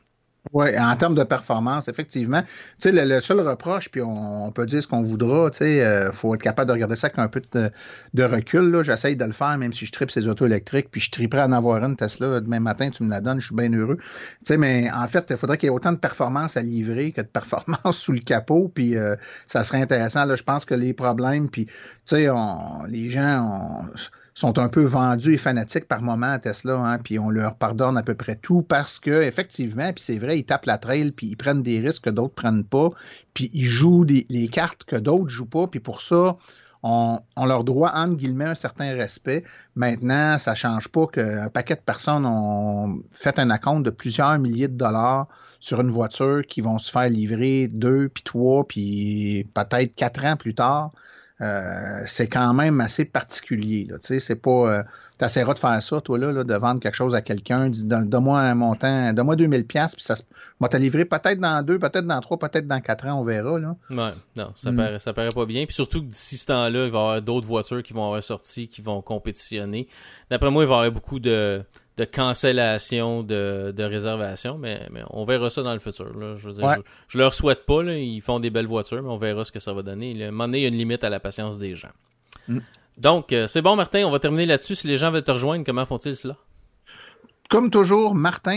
Oui, en termes de performance, effectivement. Tu sais, le seul reproche, puis on peut dire ce qu'on voudra, tu sais, faut être capable de regarder ça avec un peu de recul, là. J'essaye de le faire, même si je tripe ces autos électriques, puis je triperais à en avoir une Tesla. Demain matin, tu me la donnes, je suis bien heureux. Tu sais, mais en fait, il faudrait qu'il y ait autant de performance à livrer que de performance sous le capot, puis ça serait intéressant. Là, je pense que les problèmes, puis, tu sais, les gens sont un peu vendus et fanatiques par moment à Tesla, hein, puis on leur pardonne à peu près tout parce que effectivement, puis c'est vrai, ils tapent la trail, puis ils prennent des risques que d'autres prennent pas, puis ils jouent les cartes que d'autres jouent pas, puis pour ça, on leur doit, entre guillemets, un certain respect. Maintenant, ça change pas qu'un paquet de personnes ont fait un acompte de plusieurs milliers de dollars sur une voiture qui vont se faire livrer 2, puis 3, puis peut-être 4 ans plus tard. C'est quand même assez particulier. Tu sais, c'est pas. T'essaieras de faire ça, toi, là, de vendre quelque chose à quelqu'un, donne-moi un montant, donne-moi 2000$, puis ça va te livrer peut-être dans 2, peut-être dans 3, peut-être dans 4 ans, on verra. Là. Ouais, non, ça paraît pas bien. Puis surtout que d'ici ce temps-là, il va y avoir d'autres voitures qui vont avoir sorti, qui vont compétitionner. D'après moi, il va y avoir beaucoup de cancellation de réservation, mais on verra ça dans le futur. Là. Je veux dire, je leur souhaite pas, là, ils font des belles voitures, mais on verra ce que ça va donner. À un moment donné, il y a une limite à la patience des gens. Donc, c'est bon, Martin, on va terminer là-dessus. Si les gens veulent te rejoindre, comment font-ils cela? Comme toujours,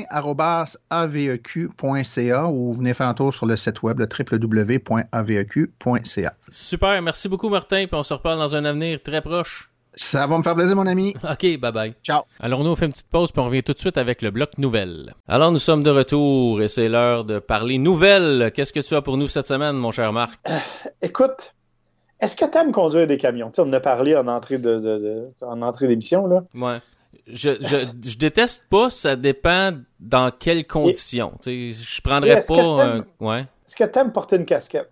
martin@aveq.ca ou venez faire un tour sur le site web, le www.aveq.ca. Super, merci beaucoup, Martin, puis on se reparle dans un avenir très proche. Ça va me faire plaisir, mon ami. OK, bye-bye. Ciao. Alors, nous, on fait une petite pause, puis on revient tout de suite avec le bloc nouvelles. Alors, nous sommes de retour, et c'est l'heure de parler nouvelles. Qu'est-ce que tu as pour nous cette semaine, mon cher Marc? Écoute, est-ce que tu aimes conduire des camions? Tu sais, on en a parlé en entrée d'émission, là. Ouais. Je déteste pas, ça dépend dans quelles conditions. Tu sais, je prendrais pas... ouais. Est-ce que tu aimes porter une casquette?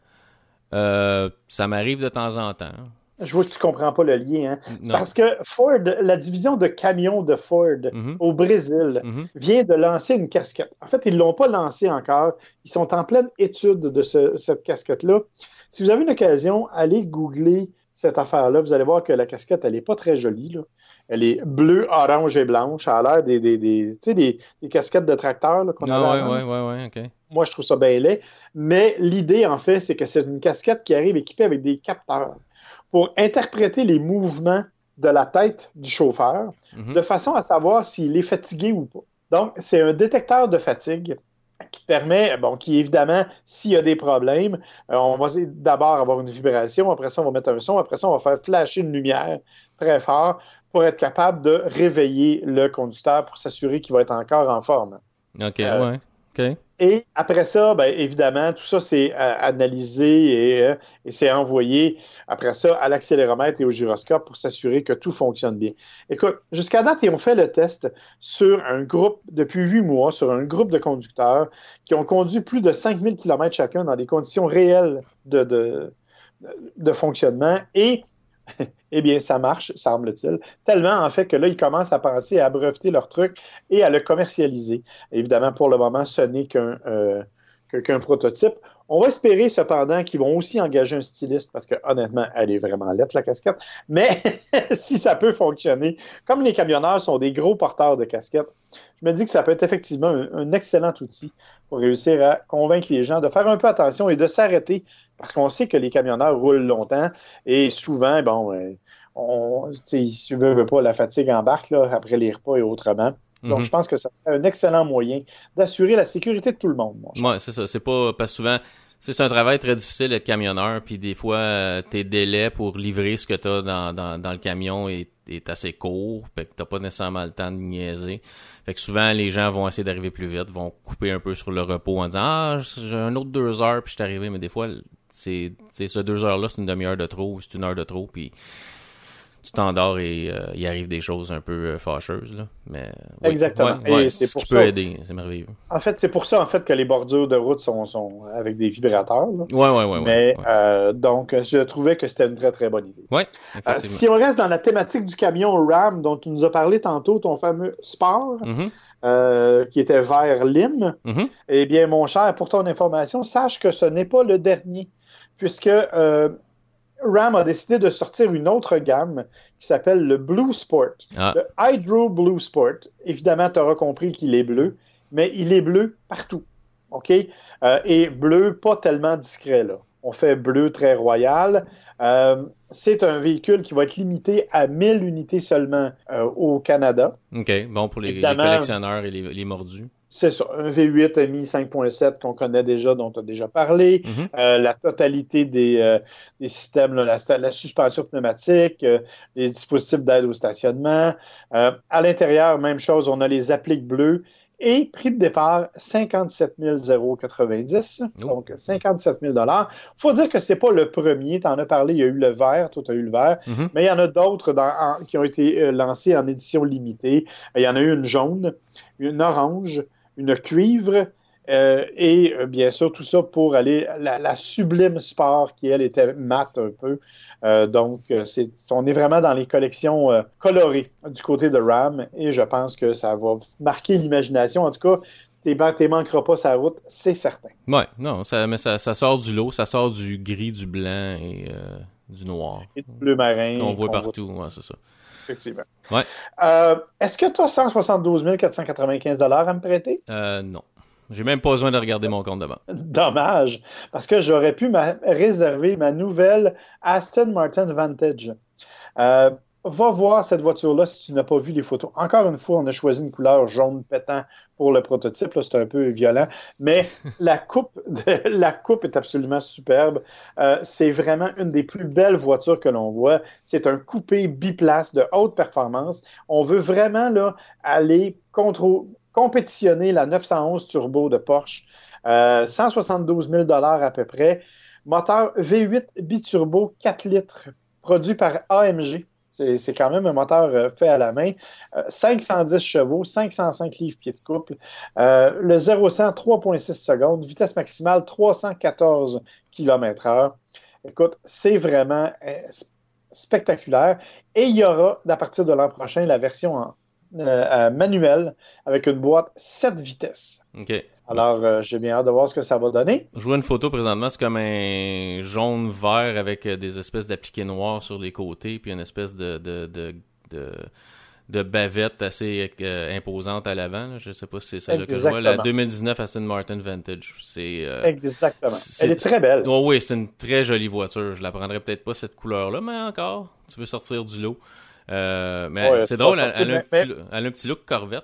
Ça m'arrive de temps en temps. Je vois que tu comprends pas le lien. Hein? C'est parce que Ford, la division de camions de Ford au Brésil, vient de lancer une casquette. En fait, ils ne l'ont pas lancée encore. Ils sont en pleine étude de cette casquette-là. Si vous avez une occasion, allez googler cette affaire-là. Vous allez voir que la casquette, elle n'est pas très jolie. Là. Elle est bleue, orange et blanche. Ça a l'air des casquettes de tracteur là, qu'on avait avant. Ouais, OK. Moi, je trouve ça bien laid. Mais l'idée, en fait, c'est que c'est une casquette qui arrive équipée avec des capteurs pour interpréter les mouvements de la tête du chauffeur de façon à savoir s'il est fatigué ou pas. Donc, c'est un détecteur de fatigue qui permet, qui évidemment, s'il y a des problèmes, on va d'abord avoir une vibration, après ça, on va mettre un son, après ça, on va faire flasher une lumière très fort pour être capable de réveiller le conducteur pour s'assurer qu'il va être encore en forme. OK, ouais. OK. Et après ça, évidemment, tout ça, c'est analysé et c'est envoyé après ça à l'accéléromètre et au gyroscope pour s'assurer que tout fonctionne bien. Écoute, jusqu'à date, ils ont fait le test sur un groupe, depuis 8 mois, sur un groupe de conducteurs qui ont conduit plus de 5000 km chacun dans des conditions réelles de fonctionnement et eh bien, ça marche, semble-t-il, tellement en fait que là, ils commencent à penser à breveter leur truc et à le commercialiser. Évidemment, pour le moment, ce n'est qu'un prototype. On va espérer cependant qu'ils vont aussi engager un styliste parce que honnêtement, elle est vraiment laide, la casquette. Mais si ça peut fonctionner, comme les camionneurs sont des gros porteurs de casquettes, je me dis que ça peut être effectivement un excellent outil pour réussir à convaincre les gens de faire un peu attention et de s'arrêter parce qu'on sait que les camionneurs roulent longtemps et souvent, si tu veux pas, la fatigue embarque là, après les repas et autrement. Donc, je pense que ça serait un excellent moyen d'assurer la sécurité de tout le monde. Oui, c'est ça. C'est pas parce que souvent, c'est un travail très difficile d'être camionneur, puis des fois, tes délais pour livrer ce que tu as dans le camion est assez court, fait que t'as pas nécessairement le temps de niaiser. Fait que souvent, les gens vont essayer d'arriver plus vite, vont couper un peu sur le repos en disant « Ah, j'ai un autre 2 heures, puis je suis arrivé. » Mais des fois, c'est ce 2 heures-là, c'est une demi-heure de trop, ou c'est 1 heure de trop, puis tu t'endors et il arrive des choses un peu fâcheuses. Là. Mais, oui. Exactement. Ouais, et c'est pour qui ça. peut aider, c'est merveilleux. En fait, c'est pour ça que les bordures de route sont avec des vibrateurs. Là. Ouais. Mais donc, je trouvais que c'était une très, très bonne idée. Oui, si on reste dans la thématique du camion Ram dont tu nous as parlé tantôt, ton fameux Sport, qui était vert lime, eh bien, mon cher, pour ton information, sache que ce n'est pas le dernier, puisque Ram a décidé de sortir une autre gamme qui s'appelle le Blue Sport. Le Hydro Blue Sport. Évidemment, tu auras compris qu'il est bleu, mais il est bleu partout. OK? Et bleu, pas tellement discret, là. On fait bleu très royal. C'est un véhicule qui va être limité à 1000 unités seulement au Canada. OK, bon pour les collectionneurs et les mordus. C'est ça, un V8 MI 5.7 qu'on connaît déjà, dont tu as déjà parlé, la totalité des systèmes, là, la suspension pneumatique, les dispositifs d'aide au stationnement. À l'intérieur, même chose, on a les appliques bleues et prix de départ, 57 090. Donc, 57 000 $. Il faut dire que c'est pas le premier. Tu en as parlé, il y a eu le vert, toi, tu as eu le vert, mais il y en a d'autres qui ont été lancés en édition limitée. Il y en a eu une jaune, une orange, une cuivre et bien sûr tout ça pour aller la sublime sport qui elle était mate un peu. Donc on est vraiment dans les collections colorées du côté de Ram et je pense que ça va marquer l'imagination. En tout cas, t'es manqueras pas sa route, c'est certain. Ouais, non, mais ça sort du lot, ça sort du gris, du blanc et du noir. Et du bleu marin. On voit partout, ouais, c'est ça. Effectivement. Ouais. Est-ce que tu as 172 495 $ à me prêter? Non. J'ai même pas besoin de regarder mon compte de banque. Dommage, parce que j'aurais pu réserver ma nouvelle Aston Martin Vantage. Va voir cette voiture-là si tu n'as pas vu les photos. Encore une fois, on a choisi une couleur jaune pétant pour le prototype. Là, c'est un peu violent, mais la coupe est absolument superbe. C'est vraiment une des plus belles voitures que l'on voit. C'est un coupé biplace de haute performance. On veut vraiment là, aller compétitionner la 911 Turbo de Porsche. 172 000 $ à peu près. Moteur V8 biturbo 4 litres, produit par AMG. C'est quand même un moteur fait à la main. 510 chevaux, 505 livres-pieds de couple. Le 0-100, 3,6 secondes. Vitesse maximale, 314 km/h. Écoute, c'est vraiment spectaculaire. Et il y aura, à partir de l'an prochain, la version manuelle avec une boîte 7 vitesses. OK. Alors, j'ai bien hâte de voir ce que ça va donner. Je vois une photo présentement, c'est comme un jaune-vert avec des espèces d'appliqués noirs sur les côtés, puis une espèce de bavette assez imposante à l'avant. Là. Je sais pas si c'est celle-là que je vois. La 2019 Aston Martin Vantage. Exactement. Elle est très belle. Oh oui, c'est une très jolie voiture. Je la prendrais peut-être pas cette couleur-là, mais encore, tu veux sortir du lot. Mais ouais, c'est drôle, elle a un petit look Corvette.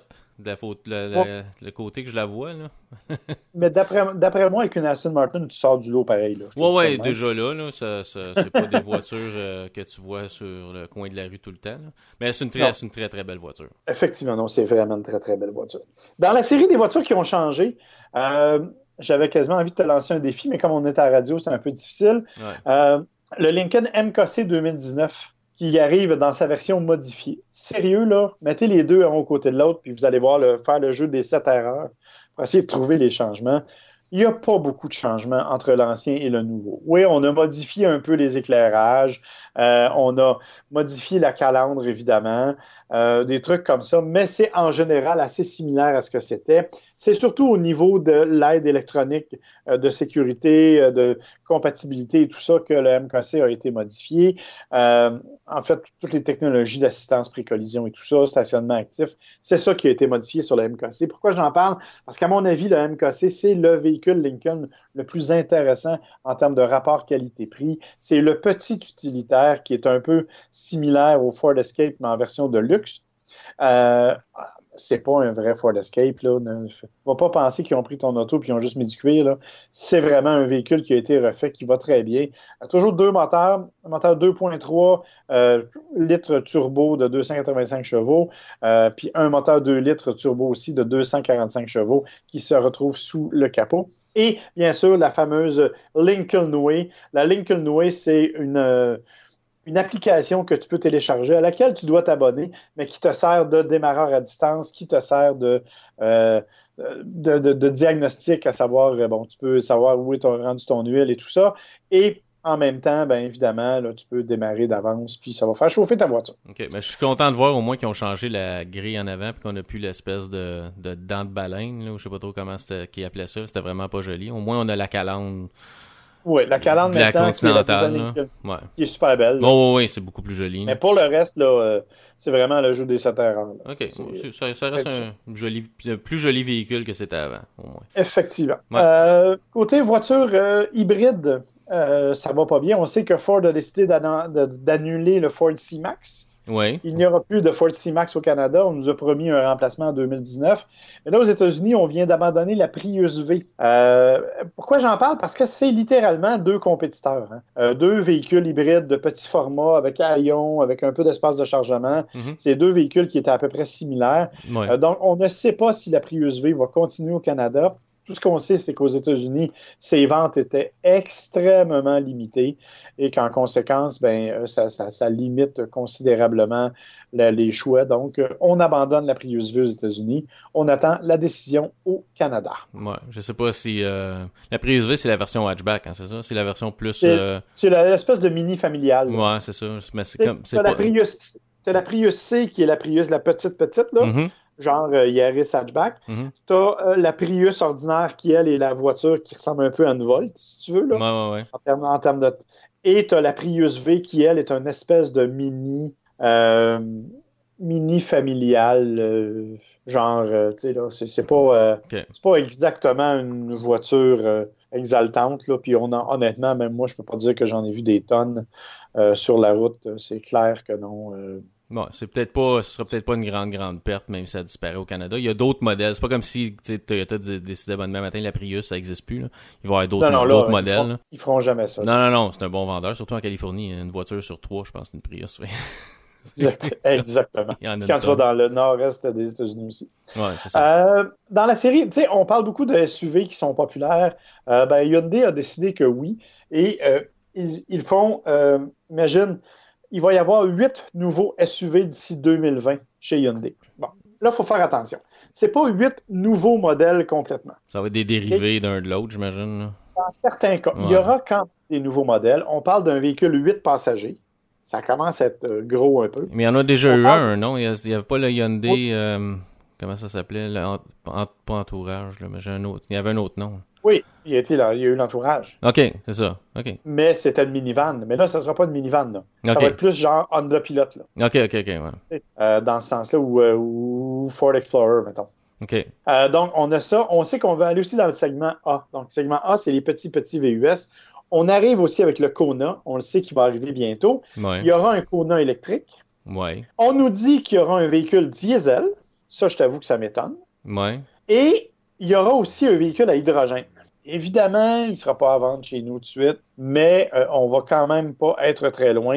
Le côté que je la vois, là. Mais d'après moi, avec une Aston Martin, tu sors du lot pareil. Là, ouais, déjà là c'est pas des voitures que tu vois sur le coin de la rue tout le temps. Là. Mais c'est une très, très belle voiture. Effectivement, non, c'est vraiment une très, très belle voiture. Dans la série des voitures qui ont changé, j'avais quasiment envie de te lancer un défi, mais comme on est à la radio, c'est un peu difficile. Ouais. Le Lincoln MKC 2019. Qui arrive dans sa version modifiée. Sérieux, là, mettez les deux un au côté de l'autre, puis vous allez voir faire le jeu des 7 erreurs pour essayer de trouver les changements. Il n'y a pas beaucoup de changements entre l'ancien et le nouveau. Oui, on a modifié un peu les éclairages, on a modifié la calandre, évidemment, des trucs comme ça, mais c'est en général assez similaire à ce que c'était. C'est surtout au niveau de l'aide électronique de sécurité, de compatibilité et tout ça que le MKC a été modifié. En fait, toutes les technologies d'assistance pré-collision et tout ça, stationnement actif, c'est ça qui a été modifié sur le MKC. Pourquoi j'en parle? Parce qu'à mon avis, le MKC, c'est le véhicule Lincoln le plus intéressant en termes de rapport qualité-prix. C'est le petit utilitaire qui est un peu similaire au Ford Escape, mais en version de luxe. C'est pas un vrai Ford Escape, là. Ne va pas penser qu'ils ont pris ton auto puis ils ont juste mis du cuir, là. C'est vraiment un véhicule qui a été refait, qui va très bien. Toujours deux moteurs, un moteur 2.3 litres turbo de 285 chevaux, puis un moteur 2 litres turbo aussi de 245 chevaux qui se retrouve sous le capot. Et bien sûr, la fameuse Lincoln Way. La Lincoln Way, c'est une application que tu peux télécharger, à laquelle tu dois t'abonner, mais qui te sert de démarreur à distance, qui te sert de diagnostic, à savoir, bon, tu peux savoir où est rendu ton huile et tout ça. Et en même temps, bien évidemment, là, tu peux démarrer d'avance, puis ça va faire chauffer ta voiture. OK, mais je suis content de voir au moins qu'ils ont changé la grille en avant, puis qu'on n'a plus l'espèce de dent de baleine, là, ou je sais pas trop comment qu'ils appelaient ça. C'était vraiment pas joli. Au moins, on a la calandre Oui, la calandre de la maintenant, Continentale. Qui est super belle. Oui, c'est beaucoup plus joli. Mais pour le reste, là, c'est vraiment le jeu des 7 erreurs. OK, ça reste un plus joli véhicule que c'était avant, au moins. Effectivement. Ouais. Côté voiture hybride, ça va pas bien. On sait que Ford a décidé d'annuler le Ford C-Max. Oui. Il n'y aura plus de Ford C-Max au Canada. On nous a promis un remplacement en 2019. Mais là, aux États-Unis, on vient d'abandonner la Prius V. Pourquoi j'en parle? Parce que c'est littéralement deux compétiteurs. Deux véhicules hybrides de petit format avec haillons, avec un peu d'espace de chargement. Mm-hmm. C'est deux véhicules qui étaient à peu près similaires. Ouais. Donc, on ne sait pas si la Prius V va continuer au Canada. Tout ce qu'on sait, c'est qu'aux États-Unis, ses ventes étaient extrêmement limitées et qu'en conséquence, ça limite considérablement les choix. Donc, on abandonne la Prius V aux États-Unis. On attend la décision au Canada. Ouais, je sais pas si... la Prius V, c'est la version hatchback, hein, c'est ça? C'est la version plus... C'est l'espèce de mini familiale. Ouais, c'est ça. Mais t'as la Prius C qui est la Prius, la petite, là. Mm-hmm. Genre Yaris hatchback. Mm-hmm. T'as la Prius ordinaire qui, elle, est la voiture qui ressemble un peu à une Volt, si tu veux, là. Ouais. En termes de... Et t'as la Prius V qui, elle, est une espèce de mini familiale, genre, tu sais, là, c'est pas exactement une voiture exaltante, là, puis honnêtement, même moi, je peux pas dire que j'en ai vu des tonnes sur la route, c'est clair que non. Bon, ce sera peut-être pas une grande perte, même si ça disparaît au Canada. Il y a d'autres modèles. C'est pas comme si Toyota décidait demain matin, la Prius, ça n'existe plus. Là. Il va y avoir d'autres modèles. Ils feront jamais ça. Non, c'est un bon vendeur. Surtout en Californie, une voiture sur 3, je pense, c'est une Prius. Exactement. Quand tu vas dans le nord-est des États-Unis aussi. Ouais, c'est ça. Dans la série, tu sais, on parle beaucoup de SUV qui sont populaires. Hyundai a décidé que oui. Et ils font, imagine, il va y avoir 8 nouveaux SUV d'ici 2020 chez Hyundai. Bon, là, il faut faire attention. C'est pas 8 nouveaux modèles complètement. Ça va être des dérivés d'un de l'autre, j'imagine. Là. Dans certains cas, il y aura quand même des nouveaux modèles. On parle d'un véhicule 8 passagers. Ça commence à être gros un peu. Mais il y en a déjà eu un, non? Il n'y avait pas le Hyundai... comment ça s'appelait? Pas Entourage, là, mais j'ai un autre. Il y avait un autre nom. Oui, il y a eu l'Entourage. OK, c'est ça. OK. Mais c'était une minivan. Mais là, ça ne sera pas une minivan. Là. Ça va être plus genre Honda Pilot. Là. OK, ouais. Dans ce sens-là, ou Ford Explorer, mettons. OK. Donc, on a ça. On sait qu'on veut aller aussi dans le segment A. Donc, le segment A, c'est les petits VUS. On arrive aussi avec le Kona. On le sait qu'il va arriver bientôt. Ouais. Il y aura un Kona électrique. Ouais. On nous dit qu'il y aura un véhicule diesel. Ça, je t'avoue que ça m'étonne. Ouais. Et il y aura aussi un véhicule à hydrogène. Évidemment, il ne sera pas à vendre chez nous tout de suite, mais on va quand même pas être très loin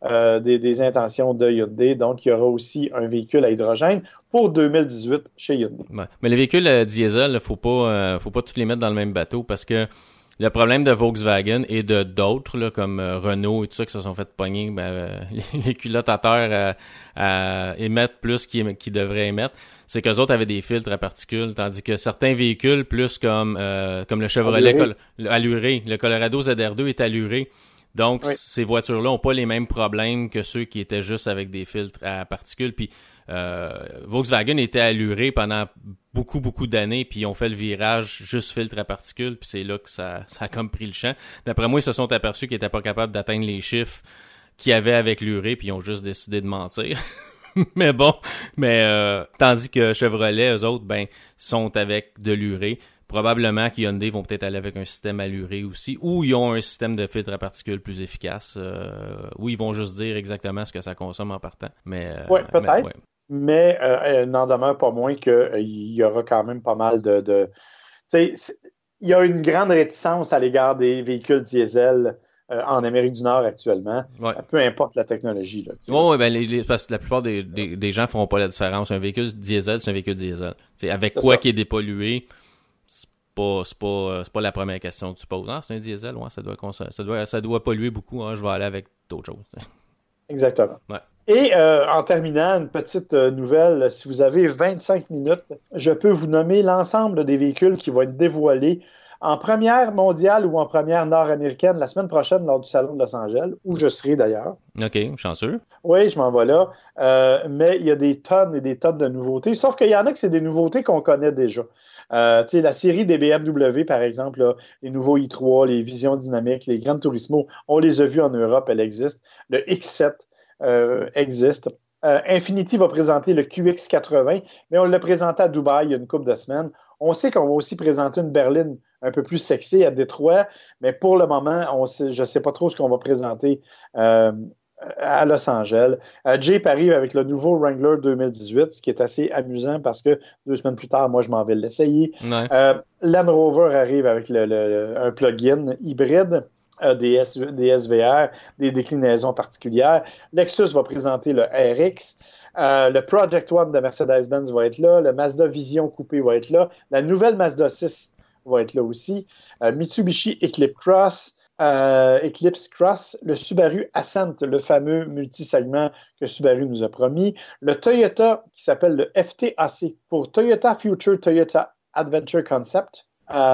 des intentions de Hyundai. Donc, il y aura aussi un véhicule à hydrogène pour 2018 chez Hyundai. Ouais. Mais les véhicules diesel, faut pas tous les mettre dans le même bateau parce que le problème de Volkswagen et de d'autres, là, comme Renault et tout ça, qui se sont fait pogner les culottes à terre à émettre plus qu'ils devraient émettre, c'est qu'eux autres avaient des filtres à particules, tandis que certains véhicules, plus comme le Chevrolet alluré, le Colorado ZR2 est alluré. Donc, ces voitures-là n'ont pas les mêmes problèmes que ceux qui étaient juste avec des filtres à particules. Puis, Volkswagen était alluré pendant beaucoup d'années, puis ils ont fait le virage juste filtre à particules, puis c'est là que ça a comme pris le champ. D'après moi, ils se sont aperçus qu'ils n'étaient pas capables d'atteindre les chiffres qu'il y avait avec l'urée, puis ils ont juste décidé de mentir. Mais bon, tandis que Chevrolet, eux autres, sont avec de l'urée. Probablement qu'Hyundai vont peut-être aller avec un système alluré aussi, ou ils ont un système de filtre à particules plus efficace, ou ils vont juste dire exactement ce que ça consomme en partant. Oui, peut-être. Mais n'en demeure pas moins qu'il y aura quand même pas mal de... Tu sais, il y a une grande réticence à l'égard des véhicules diesel en Amérique du Nord actuellement, peu importe la technologie. Parce que la plupart des gens ne feront pas la différence. Un véhicule diesel, c'est un véhicule diesel. T'sais, avec quoi qui est dépollué, c'est pas la première question que tu poses. Ah, c'est un diesel, ça doit polluer beaucoup, je vais aller avec d'autres choses. Exactement. Ouais. Et en terminant, une petite nouvelle, si vous avez 25 minutes, je peux vous nommer l'ensemble des véhicules qui vont être dévoilés en première mondiale ou en première nord-américaine la semaine prochaine lors du Salon de Los Angeles, où je serai d'ailleurs. OK, chanceux. Oui, je m'en vais là. Mais il y a des tonnes et des tonnes de nouveautés. Sauf qu'il y en a que c'est des nouveautés qu'on connaît déjà. La série des BMW, par exemple, là, les nouveaux i3, les Vision Dynamique, les Gran Turismo, on les a vus en Europe, elles existent. Le X7 existe. Infiniti va présenter le QX80, mais on l'a présenté à Dubaï il y a une couple de semaines. On sait qu'on va aussi présenter une berline un peu plus sexy à Détroit, mais pour le moment, je ne sais pas trop ce qu'on va présenter à Los Angeles. Jeep arrive avec le nouveau Wrangler 2018, ce qui est assez amusant parce que 2 semaines plus tard, moi, je m'en vais l'essayer. Ouais. Land Rover arrive avec un plug-in hybride. Des SVR, des déclinaisons particulières. Lexus va présenter le RX. Le Project One de Mercedes-Benz va être là. Le Mazda Vision Coupé va être là. La nouvelle Mazda 6 va être là aussi. Mitsubishi Eclipse Cross. Le Subaru Ascent, le fameux multisegment que Subaru nous a promis. Le Toyota qui s'appelle le FTAC pour Toyota Future Toyota Adventure Concept.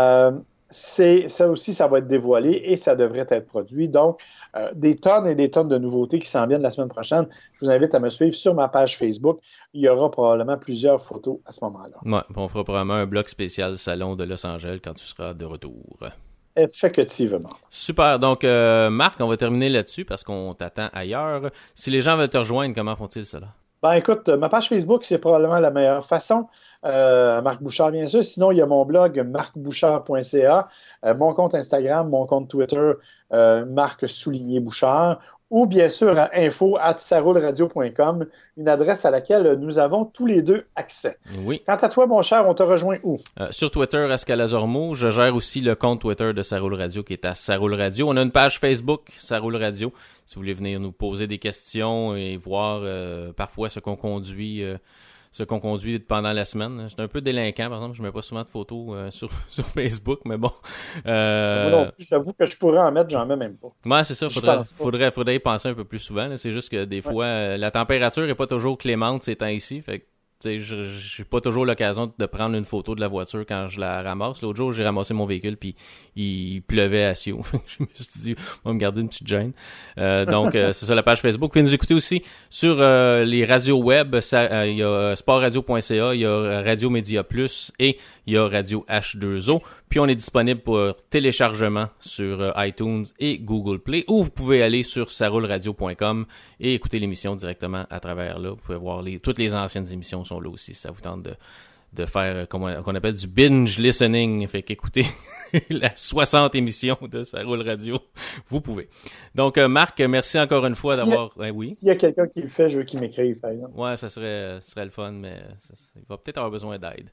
Ça aussi, ça va être dévoilé et ça devrait être produit. Donc, des tonnes et des tonnes de nouveautés qui s'en viennent la semaine prochaine. Je vous invite à me suivre sur ma page Facebook. Il y aura probablement plusieurs photos à ce moment-là. Ouais, on fera probablement un bloc spécial Salon de Los Angeles quand tu seras de retour. Effectivement. Super. Donc, Marc, on va terminer là-dessus parce qu'on t'attend ailleurs. Si les gens veulent te rejoindre, comment font-ils cela? Ben écoute, ma page Facebook, c'est probablement la meilleure façon. Marc Bouchard, bien sûr. Sinon, il y a mon blog, marcbouchard.ca, mon compte Instagram, mon compte Twitter, Marc-Bouchard, ou bien sûr à info@saroulradio.com, une adresse à laquelle nous avons tous les deux accès. Oui. Quant à toi, mon cher, on te rejoint où? Sur Twitter, à Scalazormo. Je gère aussi le compte Twitter de Ça Roule Radio qui est à Ça Roule Radio. On a une page Facebook, Ça Roule Radio, si vous voulez venir nous poser des questions et voir parfois ce qu'on conduit pendant la semaine. J'étais un peu délinquant, par exemple. Je mets pas souvent de photos sur Facebook, mais bon. Moi non plus, j'avoue que je pourrais en mettre, j'en mets même pas. Ouais, c'est ça. Faudrait y penser un peu plus souvent. Là. C'est juste que des fois, la température est pas toujours clémente ces temps-ci. Fait que j'ai pas toujours l'occasion de prendre une photo de la voiture quand je la ramasse. L'autre jour, j'ai ramassé mon véhicule puis il pleuvait à Sio. Je me suis dit, on va me garder une petite gêne. Donc, c'est ça la page Facebook. Vous pouvez nous écouter aussi sur les radios web. Il y a sportradio.ca, il y a Radio Média Plus et il y a Radio H2O. Puis on est disponible pour téléchargement sur iTunes et Google Play, ou vous pouvez aller sur saroulradio.com et écouter l'émission directement à travers là. Vous pouvez voir toutes les anciennes émissions sont là aussi, si ça vous tente de faire qu'on appelle du binge listening. Fait qu'écoutez la 60 émissions de Ça Roule Radio, vous pouvez. Donc Marc, merci encore une fois d'avoir... oui. S'il y a quelqu'un qui le fait, je veux qu'il m'écrive, par exemple. Ouais, ça serait le fun, mais il va peut-être avoir besoin d'aide.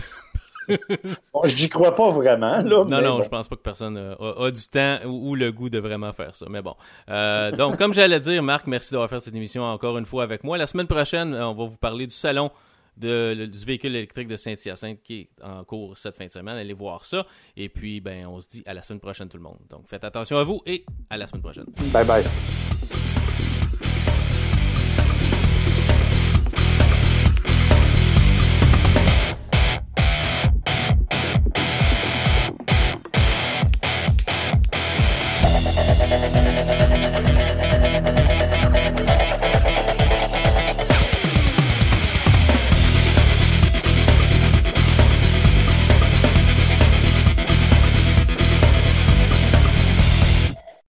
Bon, j'y crois pas vraiment, là. Non, je pense pas que personne a du temps ou le goût de vraiment faire ça. Mais bon. Donc, comme j'allais dire, Marc, merci d'avoir fait cette émission encore une fois avec moi. La semaine prochaine, on va vous parler du salon du véhicule électrique de Saint-Hyacinthe qui est en cours cette fin de semaine. Allez voir ça. Et puis, on se dit à la semaine prochaine tout le monde. Donc, faites attention à vous et à la semaine prochaine. Bye bye.